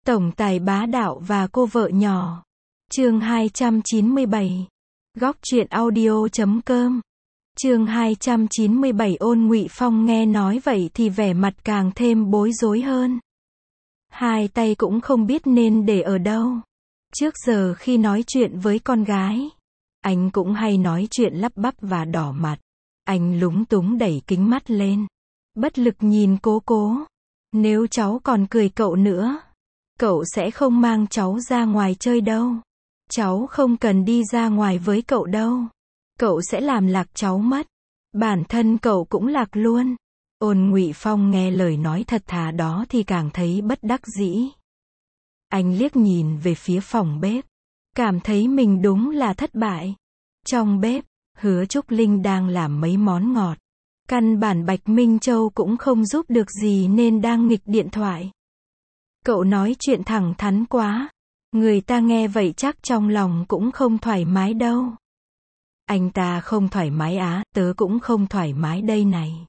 Tổng tài bá đạo và cô vợ nhỏ. Chương 297. Góc truyện audio.com. Chương 297. Ôn Ngụy Phong nghe nói vậy thì vẻ mặt càng thêm bối rối hơn. Hai tay cũng không biết nên để ở đâu. Trước giờ khi nói chuyện với con gái, anh cũng hay nói chuyện lắp bắp và đỏ mặt. Anh lúng túng đẩy kính mắt lên, bất lực nhìn Cố. Nếu cháu còn cười cậu nữa, cậu sẽ không mang cháu ra ngoài chơi đâu. Cháu không cần đi ra ngoài với cậu đâu. Cậu sẽ làm lạc cháu mất. Bản thân cậu cũng lạc luôn. Ôn Ngụy Phong nghe lời nói thật thà đó thì càng thấy bất đắc dĩ. Anh liếc nhìn về phía phòng bếp, cảm thấy mình đúng là thất bại. Trong bếp, Hứa Trúc Linh đang làm mấy món ngọt. Căn bản Bạch Minh Châu cũng không giúp được gì nên đang nghịch điện thoại. Cậu nói chuyện thẳng thắn quá. Người ta nghe vậy chắc trong lòng cũng không thoải mái đâu. Anh ta không thoải mái á, tớ cũng không thoải mái đây này.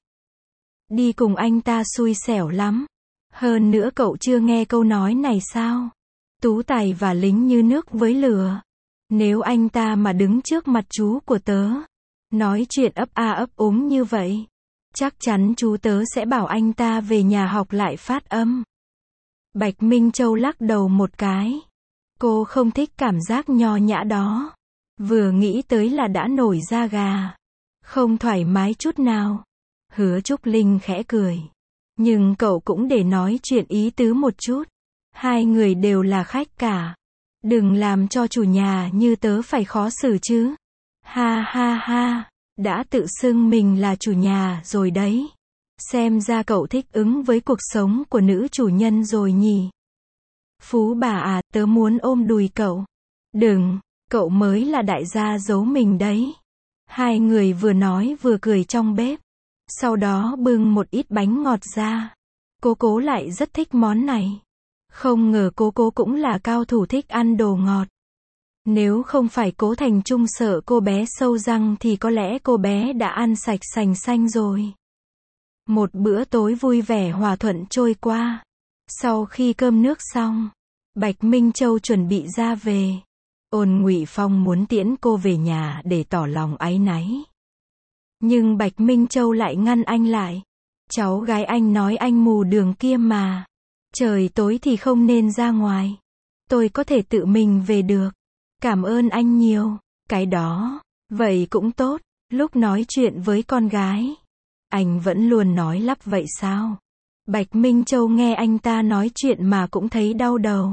Đi cùng anh ta xui xẻo lắm. Hơn nữa cậu chưa nghe câu nói này sao? Tú tài và lính như nước với lửa. Nếu anh ta mà đứng trước mặt chú của tớ, nói chuyện ấp a ấp úng như vậy, chắc chắn chú tớ sẽ bảo anh ta về nhà học lại phát âm. Bạch Minh Châu lắc đầu một cái. Cô không thích cảm giác nho nhã đó. Vừa nghĩ tới là đã nổi da gà. Không thoải mái chút nào. Hứa Trúc Linh khẽ cười. Nhưng cậu cũng để nói chuyện ý tứ một chút. Hai người đều là khách cả. Đừng làm cho chủ nhà như tớ phải khó xử chứ. Ha ha ha, đã tự xưng mình là chủ nhà rồi đấy. Xem ra cậu thích ứng với cuộc sống của nữ chủ nhân rồi nhỉ. Phú bà à, tớ muốn ôm đùi cậu. Đừng, cậu mới là đại gia giấu mình đấy. Hai người vừa nói vừa cười trong bếp. Sau đó bưng một ít bánh ngọt ra. Cố lại rất thích món này. Không ngờ Cố cũng là cao thủ thích ăn đồ ngọt. Nếu không phải Cố Thành Trung sợ cô bé sâu răng thì có lẽ cô bé đã ăn sạch sành xanh rồi. Một bữa tối vui vẻ hòa thuận trôi qua. Sau khi cơm nước xong, Bạch Minh Châu chuẩn bị ra về. Ôn Ngụy Phong muốn tiễn cô về nhà để tỏ lòng áy náy. Nhưng Bạch Minh Châu lại ngăn anh lại. Cháu gái anh nói anh mù đường kia mà. Trời tối thì không nên ra ngoài. Tôi có thể tự mình về được. Cảm ơn anh nhiều. Cái đó, vậy cũng tốt. Lúc nói chuyện với con gái, anh vẫn luôn nói lắp vậy sao? Bạch Minh Châu nghe anh ta nói chuyện mà cũng thấy đau đầu.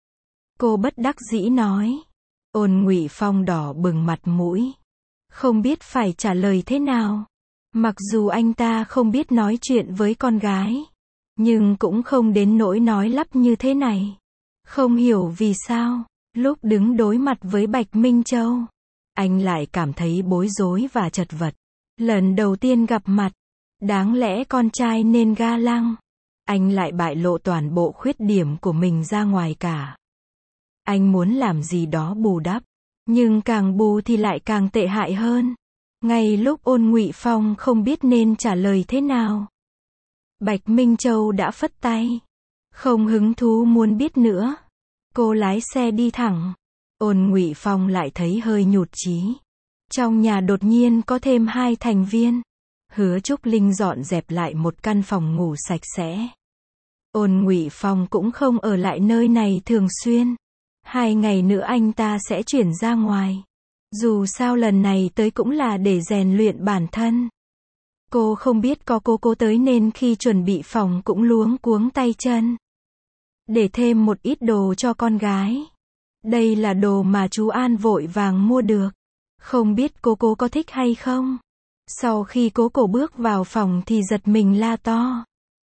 Cô bất đắc dĩ nói. Ôn Ngụy Phong đỏ bừng mặt mũi. Không biết phải trả lời thế nào. Mặc dù anh ta không biết nói chuyện với con gái, nhưng cũng không đến nỗi nói lắp như thế này. Không hiểu vì sao, lúc đứng đối mặt với Bạch Minh Châu, anh lại cảm thấy bối rối và chật vật. Lần đầu tiên gặp mặt, đáng lẽ con trai nên ga lăng. Anh lại bại lộ toàn bộ khuyết điểm của mình ra ngoài cả. Anh muốn làm gì đó bù đắp, nhưng càng bù thì lại càng tệ hại hơn. Ngay lúc Ôn Ngụy Phong không biết nên trả lời thế nào, Bạch Minh Châu đã phất tay. Không hứng thú muốn biết nữa. Cô lái xe đi thẳng. Ôn Ngụy Phong lại thấy hơi nhụt chí. Trong nhà đột nhiên có thêm 2 thành viên. Hứa Trúc Linh dọn dẹp lại một căn phòng ngủ sạch sẽ. Ôn Ngụy Phong cũng không ở lại nơi này thường xuyên. 2 ngày nữa anh ta sẽ chuyển ra ngoài. Dù sao lần này tới cũng là để rèn luyện bản thân. Cô không biết có cô tới nên khi chuẩn bị phòng cũng luống cuống tay chân. Để thêm một ít đồ cho con gái. Đây là đồ mà chú An vội vàng mua được. Không biết cô có thích hay không? Sau khi cô bước vào phòng thì giật mình la to.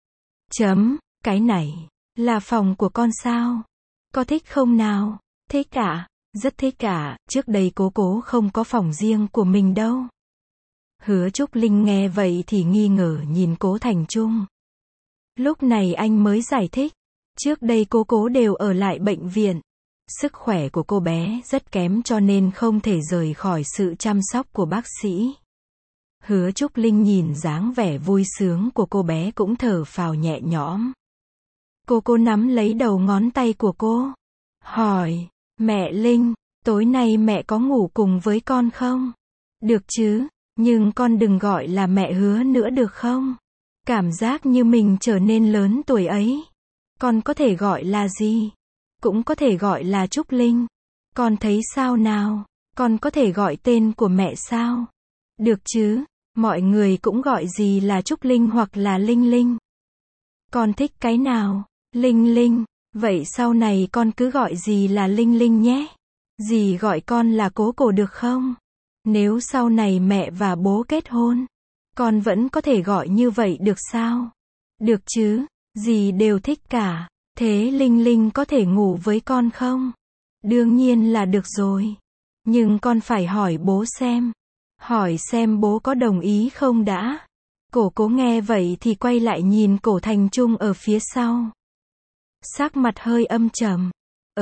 Cái này, là phòng của con sao? Có thích không nào? Thích ạ, rất thích ạ, trước đây Cố không có phòng riêng của mình đâu. Hứa Trúc Linh nghe vậy thì nghi ngờ nhìn Cố Thành Trung. Lúc này anh mới giải thích. Trước đây Cố đều ở lại bệnh viện. Sức khỏe của cô bé rất kém cho nên không thể rời khỏi sự chăm sóc của bác sĩ. Hứa Trúc Linh nhìn dáng vẻ vui sướng của cô bé cũng thở phào nhẹ nhõm. Cô nắm lấy đầu ngón tay của cô. Hỏi, mẹ Linh, tối nay mẹ có ngủ cùng với con không? Được chứ, nhưng con đừng gọi là mẹ Hứa nữa được không? Cảm giác như mình trở nên lớn tuổi ấy. Con có thể gọi là gì? Cũng có thể gọi là Trúc Linh. Con thấy sao nào? Con có thể gọi tên của mẹ sao? Được chứ, mọi người cũng gọi gì là Trúc Linh hoặc là Linh Linh. Con thích cái nào? Linh Linh. Vậy sau này con cứ gọi dì là Linh Linh nhé. Dì gọi con là Cố Cổ được không? Nếu sau này mẹ và bố kết hôn, con vẫn có thể gọi như vậy được sao? Được chứ, dì đều thích cả. Thế Linh Linh có thể ngủ với con không? Đương nhiên là được rồi. Nhưng con phải hỏi bố xem. Hỏi xem bố có đồng ý không đã. Cố nghe vậy thì quay lại nhìn Cổ Thành Trung ở phía sau. Sắc mặt hơi âm trầm.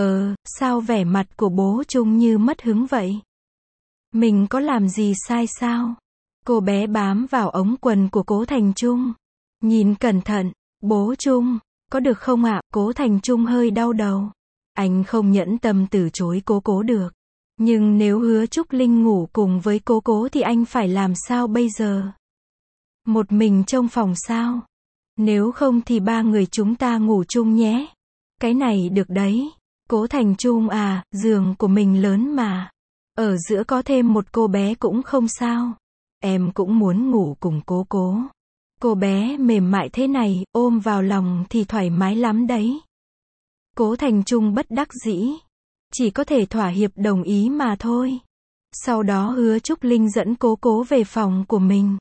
Sao vẻ mặt của bố Trung như mất hứng vậy? Mình có làm gì sai sao? Cô bé bám vào ống quần của Cố Thành Trung. Nhìn cẩn thận, bố Trung, có được không ạ? Cố Thành Trung hơi đau đầu. Anh không nhẫn tâm từ chối Cố được. Nhưng nếu Hứa Trúc Linh ngủ cùng với Cố thì anh phải làm sao bây giờ? Một mình trong phòng sao? Nếu không thì ba người chúng ta ngủ chung nhé. Cái này được đấy. Cố Thành Trung à, giường của mình lớn mà. Ở giữa có thêm một cô bé cũng không sao. Em cũng muốn ngủ cùng Cố. Cô bé mềm mại thế này, ôm vào lòng thì thoải mái lắm đấy. Cố Thành Trung bất đắc dĩ. Chỉ có thể thỏa hiệp đồng ý mà thôi. Sau đó Hứa Trúc Linh dẫn Cố về phòng của mình.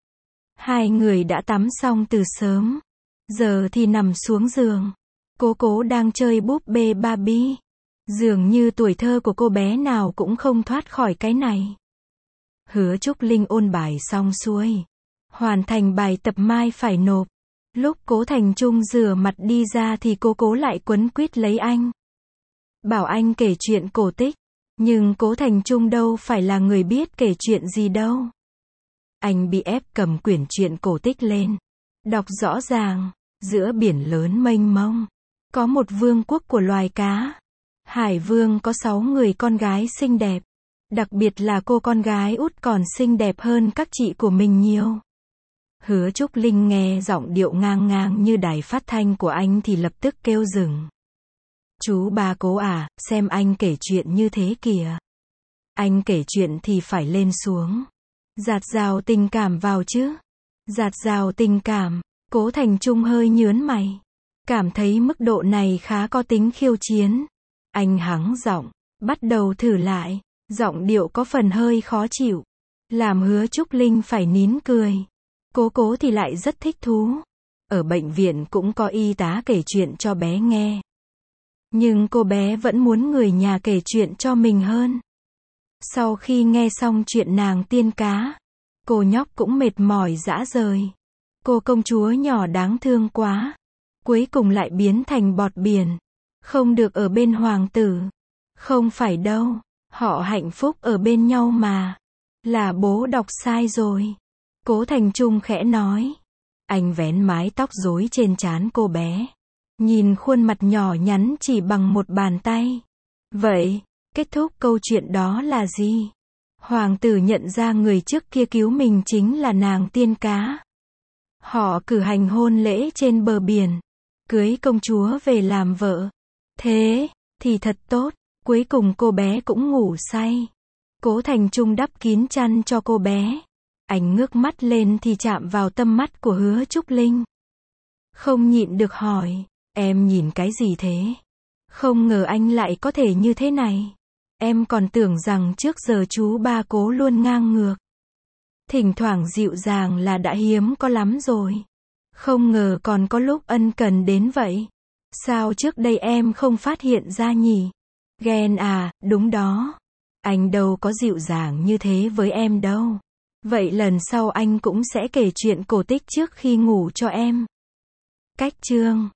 Hai người đã tắm xong từ sớm. Giờ thì nằm xuống giường. Cố đang chơi búp bê Barbie. Dường như tuổi thơ của cô bé nào cũng không thoát khỏi cái này. Hứa Trúc Linh ôn bài xong xuôi. Hoàn thành bài tập mai phải nộp. Lúc Cố Thành Trung rửa mặt đi ra thì Cố lại quấn quýt lấy anh. Bảo anh kể chuyện cổ tích. Nhưng Cố Thành Trung đâu phải là người biết kể chuyện gì đâu. Anh bị ép cầm quyển truyện cổ tích lên. Đọc rõ ràng. Giữa biển lớn mênh mông. Có một vương quốc của loài cá. Hải vương có 6 người con gái xinh đẹp. Đặc biệt là cô con gái út còn xinh đẹp hơn các chị của mình nhiều. Hứa Trúc Linh nghe giọng điệu ngang ngang như đài phát thanh của anh thì lập tức kêu dừng. Chú ba Cố à, xem anh kể chuyện như thế kìa. Anh kể chuyện thì phải lên xuống. Dạt dào tình cảm vào chứ. Dạt dào tình cảm. Cố Thành Trung hơi nhớn mày. Cảm thấy mức độ này khá có tính khiêu chiến. Anh hắng giọng, bắt đầu thử lại. Giọng điệu có phần hơi khó chịu. Làm Hứa Trúc Linh phải nín cười. Cố thì lại rất thích thú. Ở bệnh viện cũng có y tá kể chuyện cho bé nghe. Nhưng cô bé vẫn muốn người nhà kể chuyện cho mình hơn. Sau khi nghe xong chuyện nàng tiên cá, cô nhóc cũng mệt mỏi rã rời. Cô công chúa nhỏ đáng thương quá. Cuối cùng lại biến thành bọt biển. Không được ở bên hoàng tử. Không phải đâu. Họ hạnh phúc ở bên nhau mà. Là bố đọc sai rồi. Cố Thành Trung khẽ nói. Anh vén mái tóc rối trên trán cô bé. Nhìn khuôn mặt nhỏ nhắn chỉ bằng một bàn tay. Vậy, kết thúc câu chuyện đó là gì? Hoàng tử nhận ra người trước kia cứu mình chính là nàng tiên cá. Họ cử hành hôn lễ trên bờ biển. Cưới công chúa về làm vợ. Thế, thì thật tốt. Cuối cùng cô bé cũng ngủ say. Cố Thành Trung đắp kín chăn cho cô bé. Anh ngước mắt lên thì chạm vào tâm mắt của Hứa Trúc Linh. Không nhịn được hỏi. Em nhìn cái gì thế? Không ngờ anh lại có thể như thế này. Em còn tưởng rằng trước giờ chú ba Cố luôn ngang ngược. Thỉnh thoảng dịu dàng là đã hiếm có lắm rồi. Không ngờ còn có lúc ân cần đến vậy. Sao trước đây em không phát hiện ra nhỉ? Ghen à, đúng đó. Anh đâu có dịu dàng như thế với em đâu. Vậy lần sau anh cũng sẽ kể chuyện cổ tích trước khi ngủ cho em. Cách chương